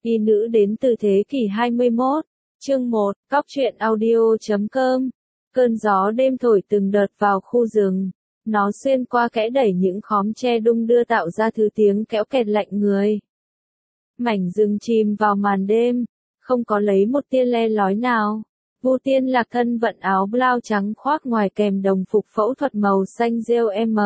Y nữ đến từ thế kỷ 21. Chương 1, Cóc truyện audio.com. Cơn gió đêm thổi từng đợt vào khu rừng. Nó xuyên qua kẽ đẩy những khóm tre đung đưa tạo ra thứ tiếng kéo kẹt lạnh người. Mảnh rừng chìm vào màn đêm, không có lấy một tia le lói nào. Vu Tiên Lạc thân vận áo blau trắng khoác ngoài kèm đồng phục phẫu thuật màu xanh rêu M.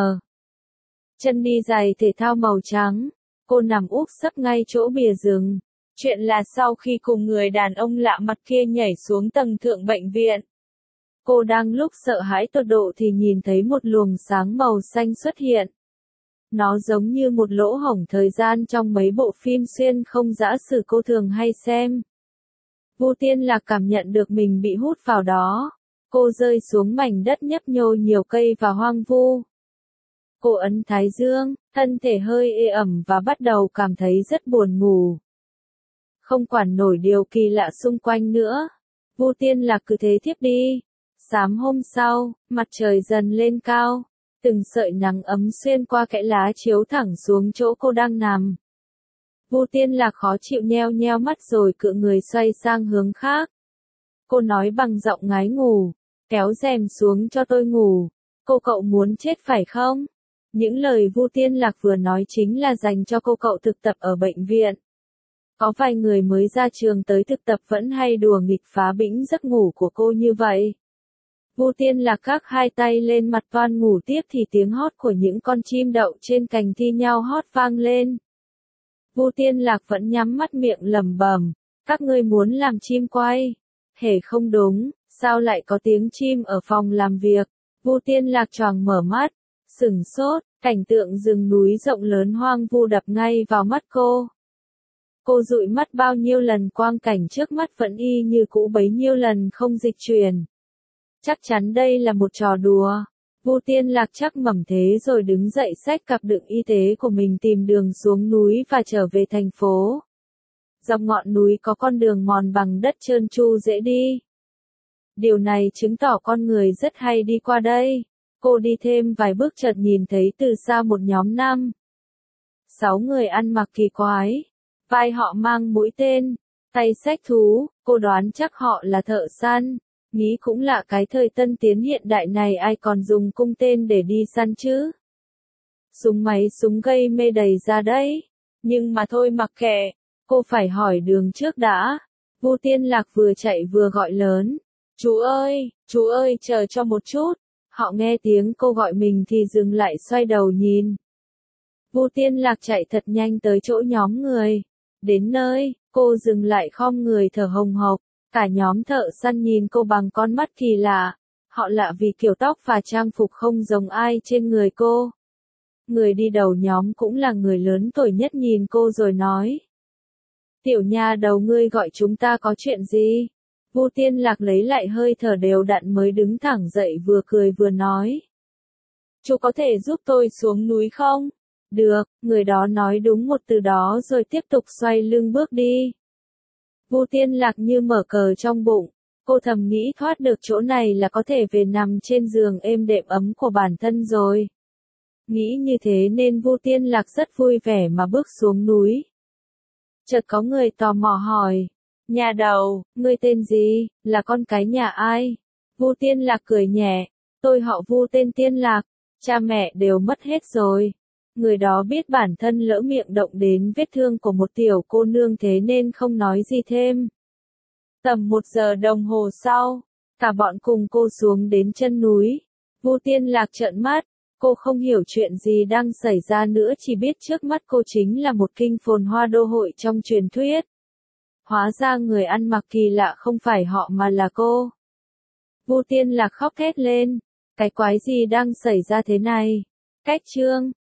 Chân đi giày thể thao màu trắng. Cô nằm úp sấp ngay chỗ bìa rừng. Chuyện là sau khi cùng người đàn ông lạ mặt kia nhảy xuống tầng thượng bệnh viện. Cô đang lúc sợ hãi tột độ thì nhìn thấy một luồng sáng màu xanh xuất hiện. Nó giống như một lỗ hổng thời gian trong mấy bộ phim xuyên không dã sử cô thường hay xem. Vu Tiên Lạc cảm nhận được mình bị hút vào đó. Cô rơi xuống mảnh đất nhấp nhô nhiều cây và hoang vu. Cô ấn thái dương, thân thể hơi ê ẩm và bắt đầu cảm thấy rất buồn ngủ. Không quản nổi điều kỳ lạ xung quanh nữa. Vu Tiên Lạc cứ thế thiếp đi. Sáng hôm sau, mặt trời dần lên cao. Từng sợi nắng ấm xuyên qua kẽ lá chiếu thẳng xuống chỗ cô đang nằm. Vu Tiên Lạc khó chịu nheo nheo mắt rồi cựa người xoay sang hướng khác. Cô nói bằng giọng ngái ngủ, kéo rèm xuống cho tôi ngủ. Cậu muốn chết phải không? Những lời Vu Tiên Lạc vừa nói chính là dành cho cậu thực tập ở bệnh viện. Có vài người mới ra trường tới thực tập vẫn hay đùa nghịch phá bĩnh giấc ngủ của cô như vậy. Vu Tiên Lạc gác hai tay lên mặt van ngủ tiếp thì tiếng hót của những con chim đậu trên cành thi nhau hót vang lên. Vu Tiên Lạc vẫn nhắm mắt miệng lẩm bẩm, các ngươi muốn làm chim quay. Hề không đúng, sao lại có tiếng chim ở phòng làm việc? Vu Tiên Lạc choàng mở mắt, sửng sốt, cảnh tượng rừng núi rộng lớn hoang vu đập ngay vào mắt cô. Cô dụi mắt bao nhiêu lần quang cảnh trước mắt vẫn y như cũ bấy nhiêu lần không dịch chuyển. Chắc chắn đây là một trò đùa. Vu Tiên Lạc chắc mẩm thế rồi đứng dậy xách cặp đựng y tế của mình tìm đường xuống núi và trở về thành phố. Dọc ngọn núi có con đường mòn bằng đất trơn tru dễ đi. Điều này chứng tỏ con người rất hay đi qua đây. Cô đi thêm vài bước chợt nhìn thấy từ xa một nhóm 6 người ăn mặc kỳ quái. Vai họ mang mũi tên, tay xách thú, cô đoán chắc họ là thợ săn. Nghĩ cũng lạ cái thời tân tiến hiện đại này ai còn dùng cung tên để đi săn chứ. Súng máy súng gây mê đầy ra đấy. Nhưng mà thôi mặc kệ, cô phải hỏi đường trước đã. Vu Tiên Lạc vừa chạy vừa gọi lớn. Chú ơi, chờ cho một chút. Họ nghe tiếng cô gọi mình thì dừng lại xoay đầu nhìn. Vu Tiên Lạc chạy thật nhanh tới chỗ nhóm người. Đến nơi, cô dừng lại khom người thở hồng hộc. Cả nhóm thợ săn nhìn cô bằng con mắt kỳ lạ. Họ lạ vì kiểu tóc và trang phục không giống ai trên người cô. Người đi đầu nhóm cũng là người lớn tuổi nhất nhìn cô rồi nói. Tiểu nha đầu ngươi gọi chúng ta có chuyện gì? Vu Tiên Lạc lấy lại hơi thở đều đặn mới đứng thẳng dậy vừa cười vừa nói. Chú có thể giúp tôi xuống núi không? Được, người đó nói đúng một từ đó rồi tiếp tục xoay lưng bước đi. Vu Tiên Lạc như mở cờ trong bụng, cô thầm nghĩ thoát được chỗ này là có thể về nằm trên giường êm đệm ấm của bản thân rồi. Nghĩ như thế nên Vu Tiên Lạc rất vui vẻ mà bước xuống núi. Chợt có người tò mò hỏi, nhà đầu, ngươi tên gì, là con cái nhà ai? Vu Tiên Lạc cười nhẹ, tôi họ Vu tên Tiên Lạc, cha mẹ đều mất hết rồi. Người đó biết bản thân lỡ miệng động đến vết thương của một tiểu cô nương thế nên không nói gì thêm. Tầm 1 giờ đồng hồ sau, cả bọn cùng cô xuống đến chân núi. Vu Tiên Lạc trợn mắt, cô không hiểu chuyện gì đang xảy ra nữa chỉ biết trước mắt cô chính là một kinh phồn hoa đô hội trong truyền thuyết. Hóa ra người ăn mặc kỳ lạ không phải họ mà là cô. Vu Tiên Lạc khóc thét lên, cái quái gì đang xảy ra thế này? Cách chương